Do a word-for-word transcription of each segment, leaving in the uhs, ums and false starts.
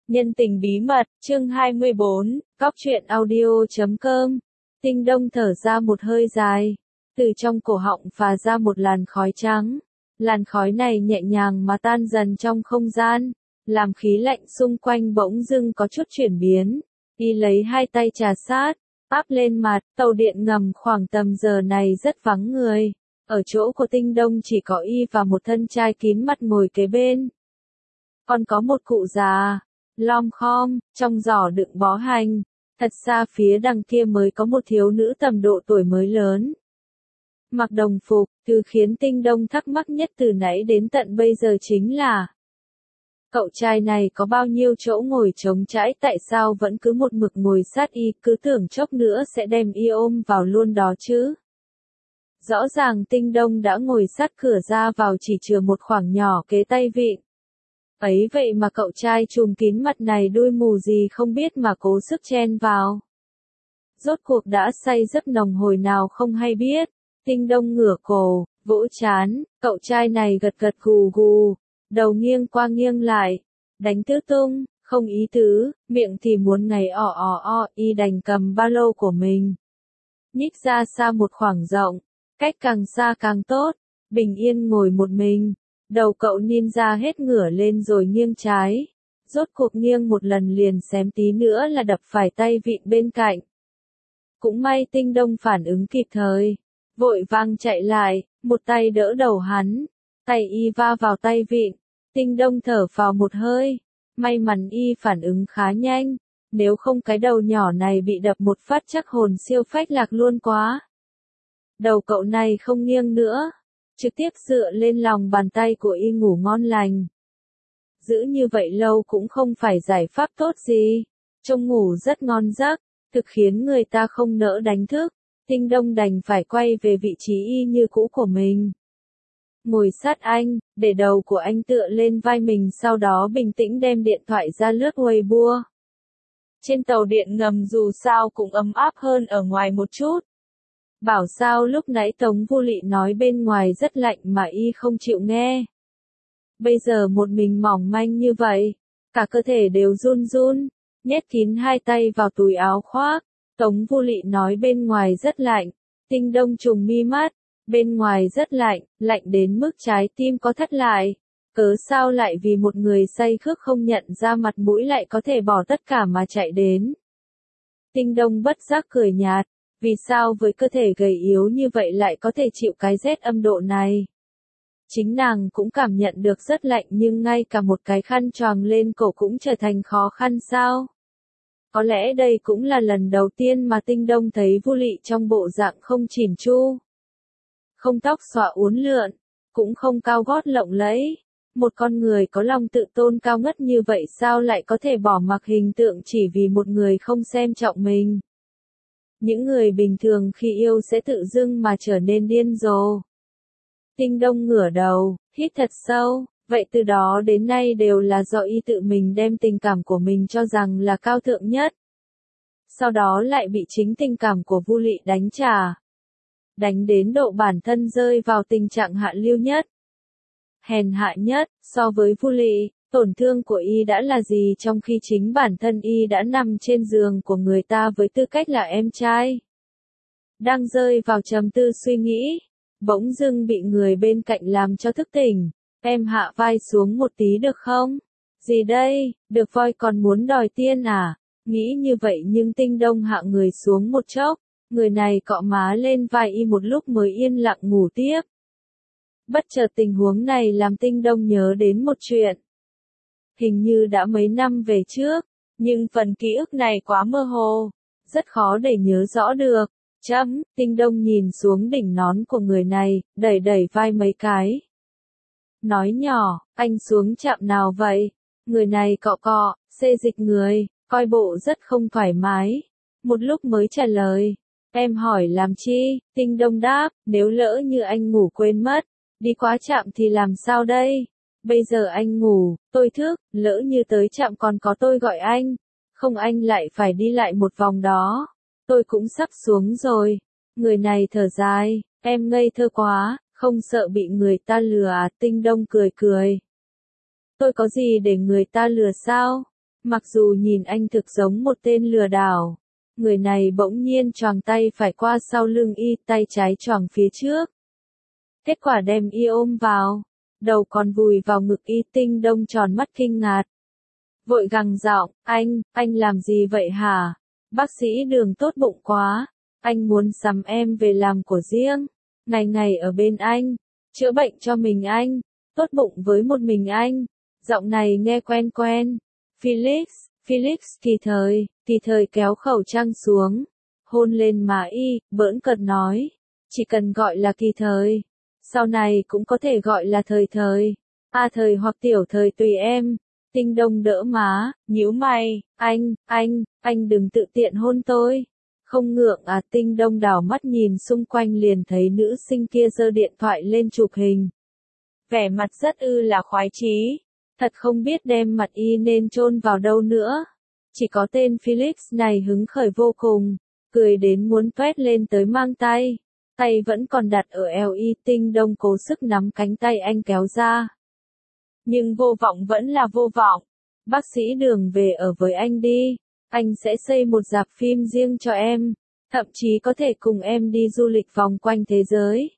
Nhân tình bí mật, chương hai mươi bốn, góc truyện audio chấm com. Tinh Đông thở ra một hơi dài, từ trong cổ họng phà ra một làn khói trắng. Làn khói này nhẹ nhàng mà tan dần trong không gian, làm khí lạnh xung quanh bỗng dưng có chút chuyển biến. Y lấy hai tay trà sát, áp lên mặt, tàu điện ngầm khoảng tầm giờ này rất vắng người. Ở chỗ của Tinh Đông chỉ có Y và một thân trai kín mặt ngồi kế bên. Còn có một cụ già, lom khom, trong giỏ đựng bó hành. Thật xa phía đằng kia mới có một thiếu nữ tầm độ tuổi mới lớn. Mặc đồng phục, thứ khiến Tinh Đông thắc mắc nhất từ nãy đến tận bây giờ chính là cậu trai này có bao nhiêu chỗ ngồi trống trãi, tại sao vẫn cứ một mực ngồi sát Y, cứ tưởng chốc nữa sẽ đem Y ôm vào luôn đó chứ. Rõ ràng Tinh Đông đã ngồi sát cửa ra vào chỉ chừa một khoảng nhỏ kế tay vịn. Ấy vậy mà cậu trai trùm kín mặt này đuôi mù gì không biết mà cố sức chen vào. Rốt cuộc đã say giấc nồng hồi nào không hay biết. Tinh Đông ngửa cổ, vỗ chán, cậu trai này gật gật gù gù, đầu nghiêng qua nghiêng lại, đánh tứ tung, không ý tứ, miệng thì muốn ngày o o o, Y đành cầm ba lô của mình. Nhích ra xa một khoảng rộng, cách càng xa càng tốt, bình yên ngồi một mình. Đầu cậu ninja hết ngửa lên rồi nghiêng trái. Rốt cuộc nghiêng một lần liền xém tí nữa là đập phải tay vịn bên cạnh. Cũng may Tinh Đông phản ứng kịp thời. Vội vàng chạy lại, một tay đỡ đầu hắn. Tay Y va vào tay vịn. Tinh Đông thở phào một hơi. May mắn Y phản ứng khá nhanh. Nếu không cái đầu nhỏ này bị đập một phát chắc hồn siêu phách lạc luôn quá. Đầu cậu này không nghiêng nữa. Trực tiếp dựa lên lòng bàn tay của Y ngủ ngon lành. Giữ như vậy lâu cũng không phải giải pháp tốt gì. Trông ngủ rất ngon giấc, thực khiến người ta không nỡ đánh thức. Tinh Đông đành phải quay về vị trí Y như cũ của mình. Ngồi sát anh, để đầu của anh tựa lên vai mình, sau đó bình tĩnh đem điện thoại ra lướt Weibo. Trên tàu điện ngầm dù sao cũng ấm áp hơn ở ngoài một chút. Bảo sao lúc nãy Tống Vô Lị nói bên ngoài rất lạnh mà Y không chịu nghe. Bây giờ một mình mỏng manh như vậy, cả cơ thể đều run run, nhét kín hai tay vào túi áo khoác. Tống Vô Lị nói bên ngoài rất lạnh. Tinh Đông trùng mi mắt, bên ngoài rất lạnh, lạnh đến mức trái tim có thắt lại. Cớ sao lại vì một người say khước không nhận ra mặt mũi lại có thể bỏ tất cả mà chạy đến. Tinh Đông bất giác cười nhạt. Vì sao với cơ thể gầy yếu như vậy lại có thể chịu cái rét âm độ này? Chính nàng cũng cảm nhận được rất lạnh, nhưng ngay cả một cái khăn choàng lên cổ cũng trở thành khó khăn sao? Có lẽ đây cũng là lần đầu tiên mà Tinh Đông thấy Vô Lị trong bộ dạng không chỉn chu. Không tóc xõa uốn lượn, cũng không cao gót lộng lẫy. Một con người có lòng tự tôn cao ngất như vậy sao lại có thể bỏ mặc hình tượng chỉ vì một người không xem trọng mình? Những người bình thường khi yêu sẽ tự dưng mà trở nên điên rồ. Tinh Đông ngửa đầu, hít thật sâu, vậy từ đó đến nay đều là do Y tự mình đem tình cảm của mình cho rằng là cao thượng nhất. Sau đó lại bị chính tình cảm của Vô Lị đánh trả. Đánh đến độ bản thân rơi vào tình trạng hạ lưu nhất. Hèn hạ nhất, so với Vô Lị. Tổn thương của Y đã là gì trong khi chính bản thân Y đã nằm trên giường của người ta với tư cách là em trai. Đang rơi vào trầm tư suy nghĩ, bỗng dưng bị người bên cạnh làm cho thức tỉnh. Em hạ vai xuống một tí được không? Gì đây, được voi còn muốn đòi tiên à? Nghĩ như vậy nhưng Tinh Đông hạ người xuống một chốc, người này cọ má lên vai Y một lúc mới yên lặng ngủ tiếp. Bất chợt tình huống này làm Tinh Đông nhớ đến một chuyện. Hình như đã mấy năm về trước, nhưng phần ký ức này quá mơ hồ, rất khó để nhớ rõ được. Chấm, Tinh Đông nhìn xuống đỉnh nón của người này, đẩy đẩy vai mấy cái. Nói nhỏ, anh xuống trạm nào vậy? Người này cọ cọ, xê dịch người, coi bộ rất không thoải mái. Một lúc mới trả lời. Em hỏi làm chi? Tinh Đông đáp, nếu lỡ như anh ngủ quên mất, đi quá trạm thì làm sao đây? Bây giờ anh ngủ, tôi thức, lỡ như tới trạm còn có tôi gọi anh, không anh lại phải đi lại một vòng đó. Tôi cũng sắp xuống rồi. Người này thở dài, em ngây thơ quá, không sợ bị người ta lừa à? Tinh Đông cười cười. Tôi có gì để người ta lừa sao? Mặc dù nhìn anh thực giống một tên lừa đảo, người này bỗng nhiên choàng tay phải qua sau lưng y, tay trái choàng phía trước. Kết quả đem y ôm vào, đầu còn vùi vào ngực y. Tinh Đông tròn mắt kinh ngạc. Vội gằn giọng, anh, anh làm gì vậy hả? Bác sĩ Đường tốt bụng quá, anh muốn sắm em về làm của riêng, ngày ngày ở bên anh, chữa bệnh cho mình anh, tốt bụng với một mình anh. Giọng này nghe quen quen. Felix, Felix Kỳ Thời, Kỳ Thời kéo khẩu trang xuống, hôn lên má y, bỡn cợt nói, chỉ cần gọi là Kỳ Thời, sau này cũng có thể gọi là Thời Thời, A Thời hoặc Tiểu Thời tùy em. Tinh Đông đỡ má, nhíu mày, anh, anh, anh đừng tự tiện hôn tôi. Không ngượng à? Tinh Đông đảo mắt nhìn xung quanh liền thấy nữ sinh kia giơ điện thoại lên chụp hình. Vẻ mặt rất ư là khoái chí, thật không biết đem mặt y nên chôn vào đâu nữa. Chỉ có tên Felix này hứng khởi vô cùng, cười đến muốn toét lên tới mang tay, tay vẫn còn đặt ở eo y. Tinh Đông cố sức nắm cánh tay anh kéo ra. Nhưng vô vọng vẫn là vô vọng. Bác sĩ Đường về ở với anh đi, anh sẽ xây một rạp phim riêng cho em, thậm chí có thể cùng em đi du lịch vòng quanh thế giới.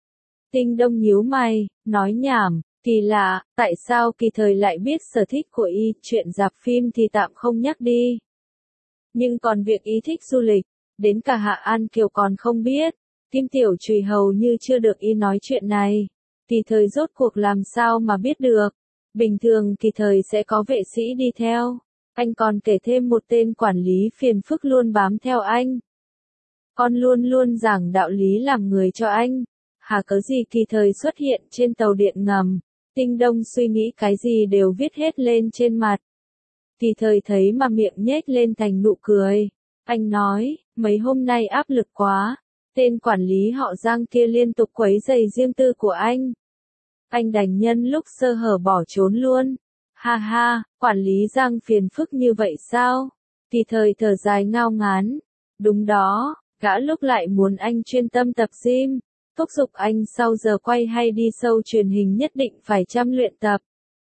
Tinh Đông nhíu mày, nói nhảm, kỳ lạ, tại sao Kỳ Thời lại biết sở thích của y, chuyện rạp phim thì tạm không nhắc đi. Nhưng còn việc y thích du lịch, đến cả Hạ An Kiều còn không biết, Kim Tiểu Trùy hầu như chưa được y nói chuyện này. Kỳ Thời rốt cuộc làm sao mà biết được, bình thường Kỳ Thời sẽ có vệ sĩ đi theo, anh còn kể thêm một tên quản lý phiền phức luôn bám theo anh. Con luôn luôn giảng đạo lý làm người cho anh, hà cớ gì Kỳ Thời xuất hiện trên tàu điện ngầm. Tinh Đông suy nghĩ cái gì đều viết hết lên trên mặt. Kỳ Thời thấy mà miệng nhếch lên thành nụ cười, anh nói, mấy hôm nay áp lực quá, tên quản lý họ Giang kia liên tục quấy rầy riêng tư của anh. Anh đành nhân lúc sơ hở bỏ trốn luôn. Ha ha, quản lý Giang phiền phức như vậy sao? Kỳ Thời thở dài ngao ngán. Đúng đó, gã lúc lại muốn anh chuyên tâm tập gym, thúc giục anh sau giờ quay hay đi show truyền hình nhất định phải chăm luyện tập.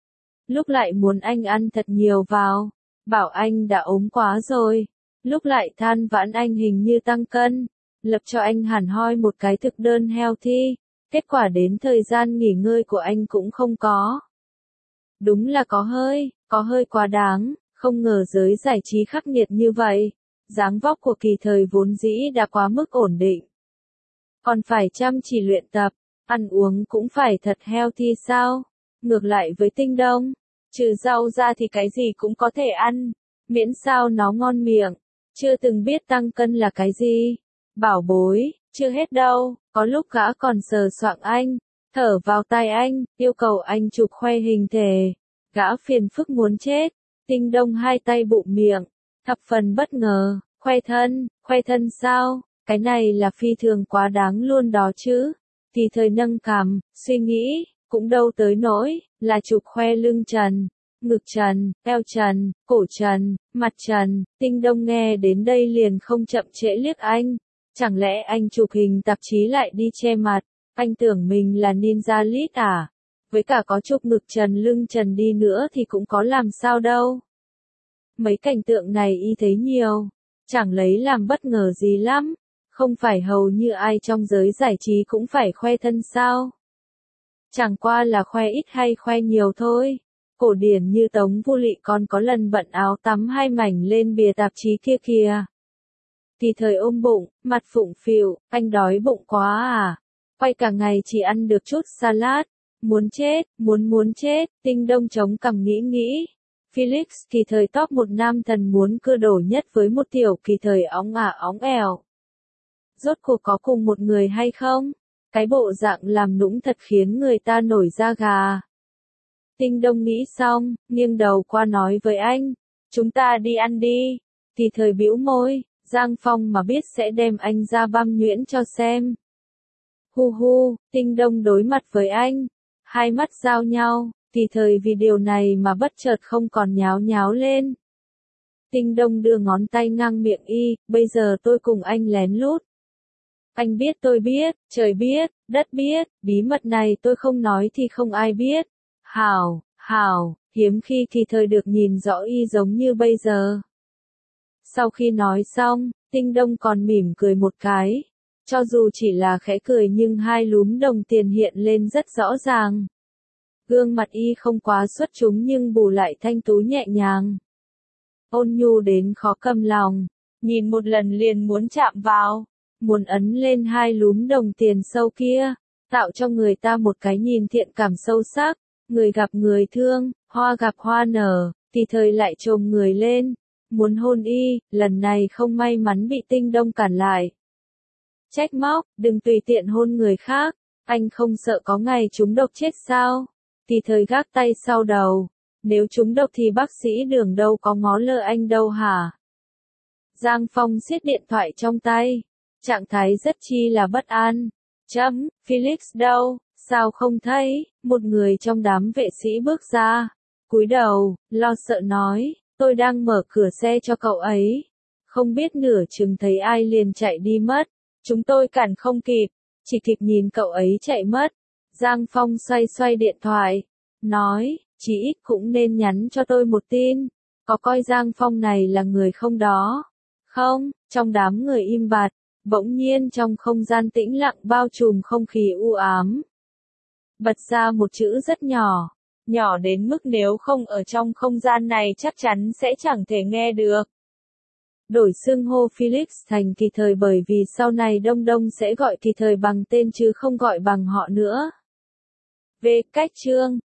Lúc lại muốn anh ăn thật nhiều vào, bảo anh đã ốm quá rồi. Lúc lại than vãn anh hình như tăng cân, lập cho anh hẳn hoi một cái thực đơn healthy. Kết quả đến thời gian nghỉ ngơi của anh cũng không có. Đúng là có hơi, có hơi quá đáng, không ngờ giới giải trí khắc nghiệt như vậy. Dáng vóc của Kỳ Thời vốn dĩ đã quá mức ổn định, còn phải chăm chỉ luyện tập, ăn uống cũng phải thật healthy sao? Ngược lại với Tinh Đông, trừ rau ra thì cái gì cũng có thể ăn, miễn sao nó ngon miệng. Chưa từng biết tăng cân là cái gì. Bảo bối, chưa hết đâu, có lúc gã còn sờ soạng anh, thở vào tai anh, yêu cầu anh chụp khoe hình thể. Gã phiền phức muốn chết. Tinh Đông hai tay bụm miệng, thập phần bất ngờ, khoe thân, khoe thân sao? Cái này là phi thường quá đáng luôn đó chứ. Kỳ Thời nâng cằm, suy nghĩ, cũng đâu tới nỗi, là chụp khoe lưng trần, ngực trần, eo trần, cổ trần, mặt trần. Tinh Đông nghe đến đây liền không chậm trễ liếc anh. Chẳng lẽ anh chụp hình tạp chí lại đi che mặt, anh tưởng mình là ninja lít à? Với cả có chụp ngực trần lưng trần đi nữa thì cũng có làm sao đâu. Mấy cảnh tượng này y thấy nhiều, chẳng lấy làm bất ngờ gì lắm. Không phải hầu như ai trong giới giải trí cũng phải khoe thân sao? Chẳng qua là khoe ít hay khoe nhiều thôi. Cổ điển như Tống Vu Lị còn có lần bận áo tắm hai mảnh lên bìa tạp chí kia kìa. Kỳ Thời ôm bụng, mặt phụng phịu, anh đói bụng quá à? Quay cả ngày chỉ ăn được chút salad. Muốn chết, muốn muốn chết. Tinh Đông chống cằm nghĩ nghĩ. Felix Kỳ Thời top một nam thần muốn cưa đổ nhất với một tiểu Kỳ Thời óng ả óng ẻo. Rốt cuộc có cùng một người hay không? Cái bộ dạng làm nũng thật khiến người ta nổi da gà. Tinh Đông nghĩ xong, nghiêng đầu qua nói với anh, chúng ta đi ăn đi. Kỳ Thời bĩu môi, Giang Phong mà biết sẽ đem anh ra băm nhuyễn cho xem. Hu hu, Tinh Đông đối mặt với anh, hai mắt giao nhau. Kỳ Thời vì điều này mà bất chợt không còn nháo nháo lên. Tinh Đông đưa ngón tay ngang miệng y, bây giờ tôi cùng anh lén lút. Anh biết tôi biết, trời biết, đất biết, bí mật này tôi không nói thì không ai biết. Hảo, hảo, hiếm khi thì thời được nhìn rõ y giống như bây giờ. Sau khi nói xong, Tinh Đông còn mỉm cười một cái. Cho dù chỉ là khẽ cười nhưng hai lúm đồng tiền hiện lên rất rõ ràng. Gương mặt y không quá xuất chúng nhưng bù lại thanh tú nhẹ nhàng. Ôn nhu đến khó cầm lòng, nhìn một lần liền muốn chạm vào, muốn ấn lên hai lúm đồng tiền sâu kia, tạo cho người ta một cái nhìn thiện cảm sâu sắc. Người gặp người thương, hoa gặp hoa nở, thì thời lại chồm người lên, muốn hôn y, lần này không may mắn bị Tinh Đông cản lại. Trách móc, đừng tùy tiện hôn người khác, anh không sợ có ngày trúng độc chết sao? Thì thời gác tay sau đầu, nếu trúng độc thì bác sĩ Đường đâu có ngó lơ anh đâu hả? Giang Phong siết điện thoại trong tay, trạng thái rất chi là bất an. Chấm, Felix đâu, sao không thấy? Một người trong đám vệ sĩ bước ra, cúi đầu, lo sợ nói, tôi đang mở cửa xe cho cậu ấy. Không biết nửa chừng thấy ai liền chạy đi mất, chúng tôi cản không kịp, chỉ kịp nhìn cậu ấy chạy mất. Giang Phong xoay xoay điện thoại, nói, chí ít cũng nên nhắn cho tôi một tin, có coi Giang Phong này là người không đó? Không, trong đám người im bặt, bỗng nhiên trong không gian tĩnh lặng bao trùm không khí u ám. Bật ra một chữ rất nhỏ, nhỏ đến mức nếu không ở trong không gian này chắc chắn sẽ chẳng thể nghe được. Đổi xưng hô Felix thành Kỳ Thời bởi vì sau này Đông Đông sẽ gọi Kỳ Thời bằng tên chứ không gọi bằng họ nữa. Về cách chương